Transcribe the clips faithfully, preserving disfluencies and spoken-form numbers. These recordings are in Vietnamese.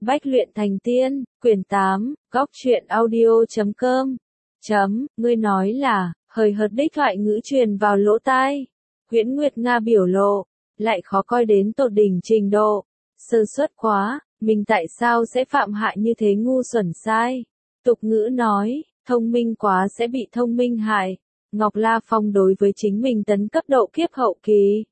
Bách luyện thành tiên, quyển tám, góc truyện audio chấm com. Chấm, ngươi nói là, hời hợt đích thoại ngữ truyền vào lỗ tai. Huyễn Nguyệt Nga biểu lộ, lại khó coi đến tột đỉnh trình độ. Sơ suất quá, mình tại sao sẽ phạm hại như thế ngu xuẩn sai. Tục ngữ nói, thông minh quá sẽ bị thông minh hại. Ngọc La Phong đối với chính mình tấn cấp độ kiếp hậu kỳ.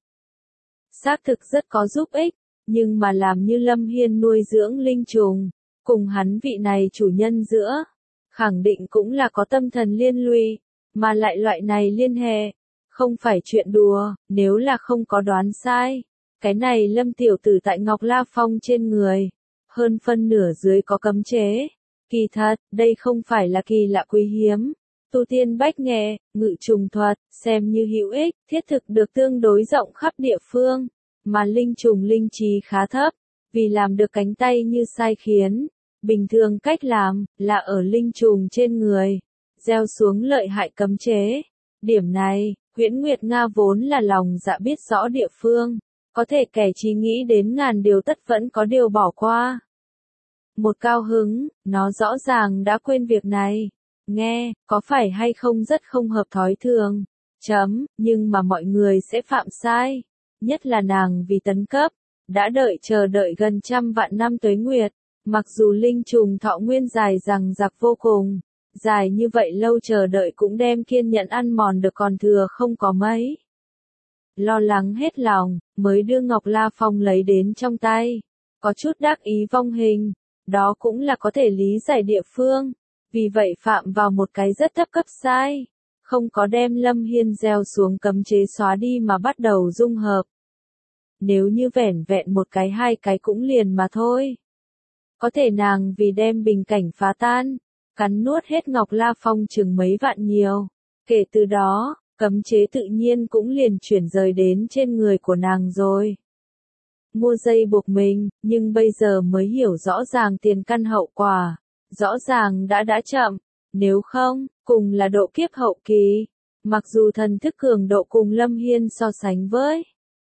Xác thực rất có giúp ích, nhưng mà làm như Lâm Hiên nuôi dưỡng linh trùng, cùng hắn vị này chủ nhân giữa, khẳng định cũng là có tâm thần liên lụy, mà lại loại này liên hệ, không phải chuyện đùa, nếu là không có đoán sai. Cái này Lâm tiểu tử tại Ngọc La Phong trên người, hơn phân nửa dưới có cấm chế. Kỳ thật, đây không phải là kỳ lạ quý hiếm. Tu tiên bách nghệ, ngự trùng thuật, xem như hữu ích, thiết thực được tương đối rộng khắp địa phương, mà linh trùng linh trí khá thấp, vì làm được cánh tay như sai khiến. Bình thường cách làm, là ở linh trùng trên người, gieo xuống lợi hại cấm chế. Điểm này, Huyễn Nguyệt Nga vốn là lòng dạ biết rõ địa phương, có thể kẻ trí nghĩ đến ngàn điều tất vẫn có điều bỏ qua. Một cao hứng, nó rõ ràng đã quên việc này. Nghe, có phải hay không rất không hợp thói thường. Chấm, nhưng mà mọi người sẽ phạm sai. Nhất là nàng vì tấn cấp, đã đợi chờ đợi gần trăm vạn năm tuế nguyệt. Mặc dù linh trùng thọ nguyên dài rằng giặc vô cùng, dài như vậy lâu chờ đợi cũng đem kiên nhẫn ăn mòn được còn thừa không có mấy. Lo lắng hết lòng, mới đưa Ngọc La Phong lấy đến trong tay. Có chút đắc ý vong hình, đó cũng là có thể lý giải địa phương. Vì vậy phạm vào một cái rất thấp cấp sai, không có đem Lâm Hiên gieo xuống cấm chế xóa đi mà bắt đầu dung hợp. Nếu như vẻn vẹn một cái hai cái cũng liền mà thôi. Có thể nàng vì đem bình cảnh phá tan, cắn nuốt hết Ngọc La Phong chừng mấy vạn nhiều. Kể từ đó, cấm chế tự nhiên cũng liền chuyển rời đến trên người của nàng rồi. Mua dây buộc mình, nhưng bây giờ mới hiểu rõ ràng tiền căn hậu quả. Rõ ràng đã đã chậm, nếu không, cùng là độ kiếp hậu kỳ, mặc dù thần thức cường độ cùng Lâm Hiên so sánh với.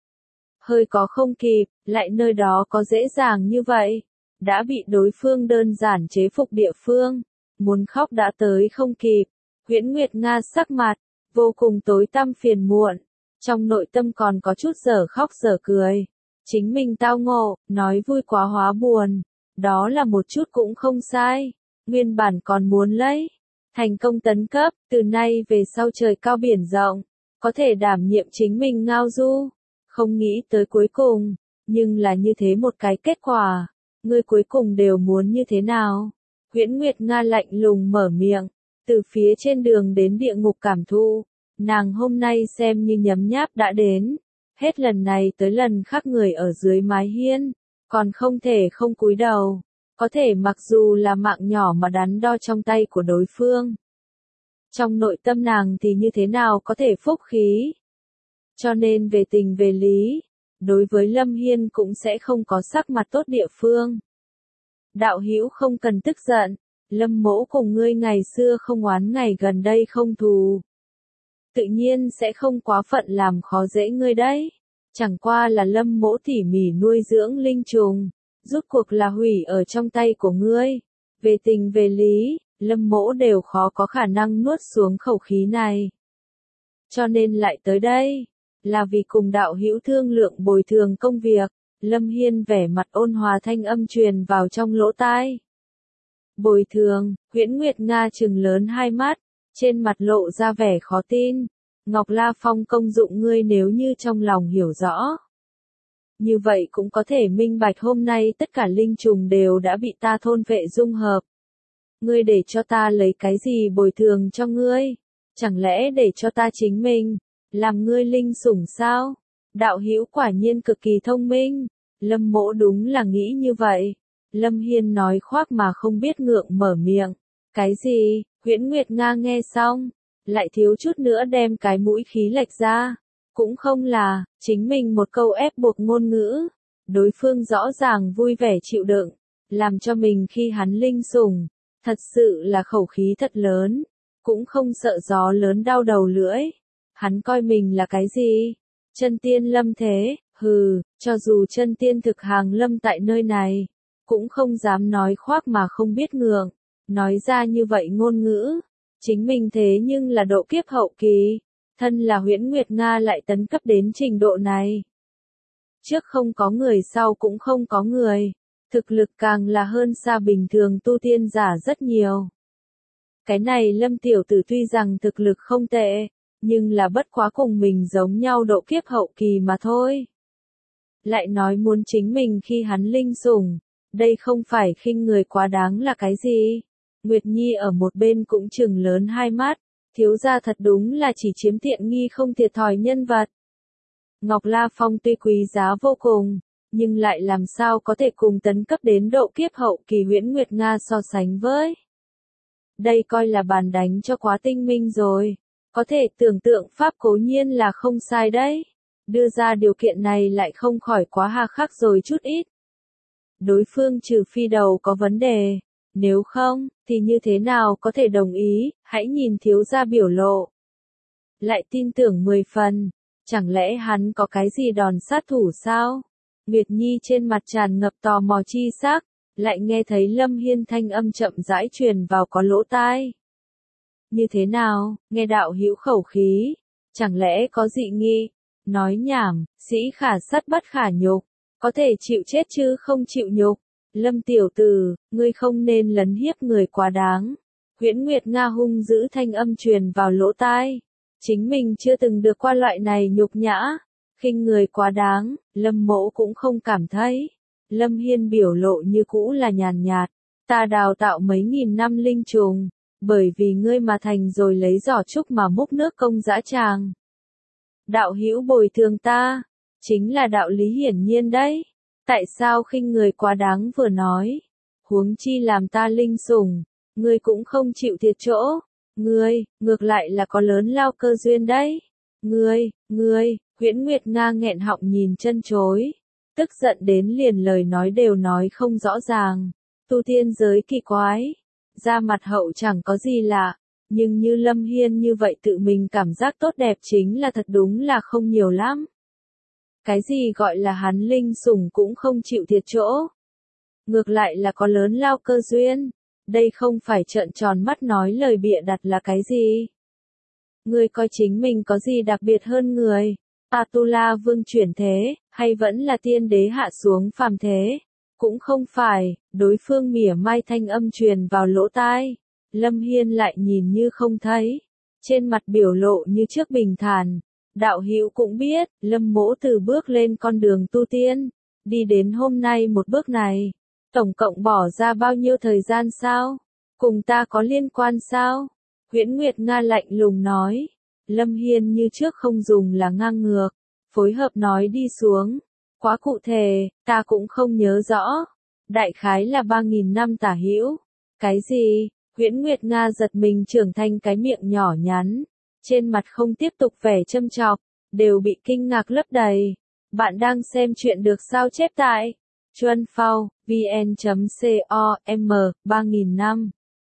Hơi có không kịp, lại nơi đó có dễ dàng như vậy, đã bị đối phương đơn giản chế phục địa phương, muốn khóc đã tới không kịp. Huyễn Nguyệt Nga sắc mặt, vô cùng tối tăm phiền muộn, trong nội tâm còn có chút dở khóc dở cười. Chính mình tao ngộ, nói vui quá hóa buồn. Đó là một chút cũng không sai, nguyên bản còn muốn lấy, thành công tấn cấp, từ nay về sau trời cao biển rộng, có thể đảm nhiệm chính mình ngao du, không nghĩ tới cuối cùng, nhưng là như thế một cái kết quả, ngươi cuối cùng đều muốn như thế nào? Huyễn Nguyệt Nga lạnh lùng mở miệng, từ phía trên đường đến địa ngục cảm thụ, nàng hôm nay xem như nhấm nháp đã đến, hết lần này tới lần khác người ở dưới mái hiên. Còn không thể không cúi đầu, có thể mặc dù là mạng nhỏ mà đắn đo trong tay của đối phương. Trong nội tâm nàng thì như thế nào có thể phúc khí. Cho nên về tình về lý, đối với Lâm Hiên cũng sẽ không có sắc mặt tốt địa phương. Đạo hữu không cần tức giận, Lâm mỗ cùng ngươi ngày xưa không oán ngày gần đây không thù. Tự nhiên sẽ không quá phận làm khó dễ ngươi đấy. Chẳng qua là Lâm mỗ tỉ mỉ nuôi dưỡng linh trùng, rút cuộc là hủy ở trong tay của ngươi. Về tình về lý, Lâm mỗ đều khó có khả năng nuốt xuống khẩu khí này. Cho nên lại tới đây, là vì cùng đạo hữu thương lượng bồi thường công việc. Lâm Hiên vẻ mặt ôn hòa thanh âm truyền vào trong lỗ tai. Bồi thường, Huyễn Nguyệt Nga trừng lớn hai mắt, trên mặt lộ ra vẻ khó tin. Ngọc La Phong công dụng ngươi nếu như trong lòng hiểu rõ. Như vậy cũng có thể minh bạch hôm nay tất cả linh trùng đều đã bị ta thôn vệ dung hợp. Ngươi để cho ta lấy cái gì bồi thường cho ngươi? Chẳng lẽ để cho ta chính mình, làm ngươi linh sủng sao? Đạo hữu quả nhiên cực kỳ thông minh. Lâm mỗ đúng là nghĩ như vậy. Lâm Hiên nói khoác mà không biết ngượng mở miệng. Cái gì? Huyễn Nguyệt Nga nghe xong, lại thiếu chút nữa đem cái mũi khí lệch ra. Cũng không là, chính mình một câu ép buộc ngôn ngữ. Đối phương rõ ràng vui vẻ chịu đựng, làm cho mình khi hắn linh sủng. Thật sự là khẩu khí thật lớn, cũng không sợ gió lớn đau đầu lưỡi. Hắn coi mình là cái gì? Chân tiên lâm thế, hừ, cho dù chân tiên thực hàng lâm tại nơi này, cũng không dám nói khoác mà không biết ngượng, nói ra như vậy ngôn ngữ, chính mình thế nhưng là độ kiếp hậu kỳ, thân là Huyễn Nguyệt Nga lại tấn cấp đến trình độ này. Trước không có người sau cũng không có người, thực lực càng là hơn xa bình thường tu tiên giả rất nhiều. Cái này Lâm tiểu tử tuy rằng thực lực không tệ, nhưng là bất quá cùng mình giống nhau độ kiếp hậu kỳ mà thôi. Lại nói muốn chính mình khi hắn linh sủng, đây không phải khinh người quá đáng là cái gì. Nguyệt Nhi ở một bên cũng trừng lớn hai mắt, thiếu gia thật đúng là chỉ chiếm tiện nghi không thiệt thòi nhân vật. Ngọc La Phong tuy quý giá vô cùng, nhưng lại làm sao có thể cùng tấn cấp đến độ kiếp hậu kỳ Huyễn Nguyệt Nga so sánh với. Đây coi là bàn đánh cho quá tinh minh rồi, có thể tưởng tượng pháp cố nhiên là không sai đấy. Đưa ra điều kiện này lại không khỏi quá hà khắc rồi chút ít. Đối phương trừ phi đầu có vấn đề, nếu không, thì như thế nào có thể đồng ý, hãy nhìn thiếu gia biểu lộ. Lại tin tưởng mười phần, chẳng lẽ hắn có cái gì đòn sát thủ sao? Nguyệt Nhi trên mặt tràn ngập tò mò chi sắc, lại nghe thấy Lâm Hiên thanh âm chậm rãi truyền vào có lỗ tai. Như thế nào, nghe đạo hữu khẩu khí, chẳng lẽ có dị nghị? Nói nhảm, sĩ khả sắt bất khả nhục, có thể chịu chết chứ không chịu nhục. Lâm tiểu tử, ngươi không nên lấn hiếp người quá đáng. Huyễn Nguyệt Nga hung dữ thanh âm truyền vào lỗ tai. Chính mình chưa từng được qua loại này nhục nhã, khinh người quá đáng, Lâm mỗ cũng không cảm thấy. Lâm Hiên biểu lộ như cũ là nhàn nhạt, ta đào tạo mấy nghìn năm linh trùng, bởi vì ngươi mà thành rồi lấy giỏ trúc mà múc nước công dã tràng. Đạo hữu bồi thường ta, chính là đạo lý hiển nhiên đấy. Tại sao khinh người quá đáng vừa nói, huống chi làm ta linh sủng, ngươi cũng không chịu thiệt chỗ. Ngươi, ngược lại là có lớn lao cơ duyên đấy. Ngươi, ngươi, Huyễn Nguyệt Nga nghẹn họng nhìn chân chối, tức giận đến liền lời nói đều nói không rõ ràng. Tu tiên giới kỳ quái, da mặt hậu chẳng có gì lạ, nhưng như Lâm Hiên như vậy tự mình cảm giác tốt đẹp chính là thật đúng là không nhiều lắm. Cái gì gọi là hắn linh sủng cũng không chịu thiệt chỗ. Ngược lại là có lớn lao cơ duyên. Đây không phải trợn tròn mắt nói lời bịa đặt là cái gì. Ngươi coi chính mình có gì đặc biệt hơn người. Atula vương chuyển thế, hay vẫn là tiên đế hạ xuống phàm thế. Cũng không phải, đối phương mỉa mai thanh âm truyền vào lỗ tai. Lâm Hiên lại nhìn như không thấy. Trên mặt biểu lộ như trước bình thản. Đạo hữu cũng biết, Lâm mỗ từ bước lên con đường tu tiên, đi đến hôm nay một bước này, tổng cộng bỏ ra bao nhiêu thời gian sao? Cùng ta có liên quan sao? Huyễn Nguyệt Nga lạnh lùng nói. Lâm Hiên như trước không dùng là ngang ngược, phối hợp nói đi xuống. Quá cụ thể, ta cũng không nhớ rõ. Đại khái là ba nghìn năm tả hữu. Cái gì? Huyễn Nguyệt Nga giật mình trưởng thành cái miệng nhỏ nhắn. Trên mặt không tiếp tục vẻ châm chọc, đều bị kinh ngạc lấp đầy. Bạn đang xem chuyện được sao chép tại Chuan Phao, vn chấm com, ba nghìn năm.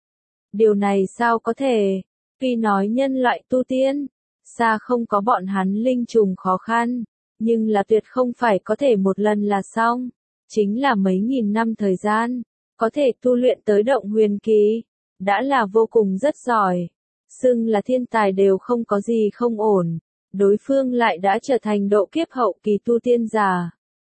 Điều này sao có thể? Tuy nói nhân loại tu tiên, xa không có bọn hắn linh trùng khó khăn, nhưng là tuyệt không phải có thể một lần là xong. Chính là mấy nghìn năm thời gian, có thể tu luyện tới động huyền kỳ, đã là vô cùng rất giỏi. Xưng là thiên tài đều không có gì không ổn, đối phương lại đã trở thành độ kiếp hậu kỳ tu tiên giả.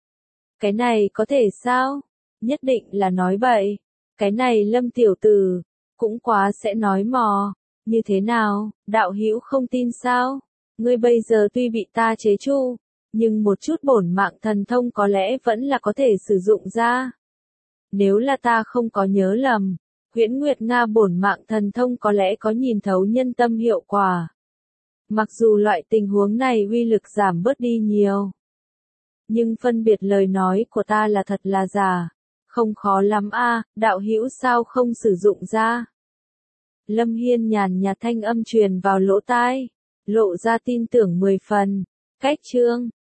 Cái này có thể sao? Nhất định là nói bậy. Cái này Lâm tiểu tử, cũng quá sẽ nói mò. Như thế nào, đạo hữu không tin sao? Ngươi bây giờ tuy bị ta chế tru, nhưng một chút bổn mạng thần thông có lẽ vẫn là có thể sử dụng ra. Nếu là ta không có nhớ lầm, Huyễn Nguyệt Nga bổn mạng thần thông có lẽ có nhìn thấu nhân tâm hiệu quả. Mặc dù loại tình huống này uy lực giảm bớt đi nhiều, nhưng phân biệt lời nói của ta là thật là giả, không khó lắm a, đạo hữu sao không sử dụng ra. Lâm Hiên nhàn nhạt thanh âm truyền vào lỗ tai, lộ ra tin tưởng mười phần. Cách chương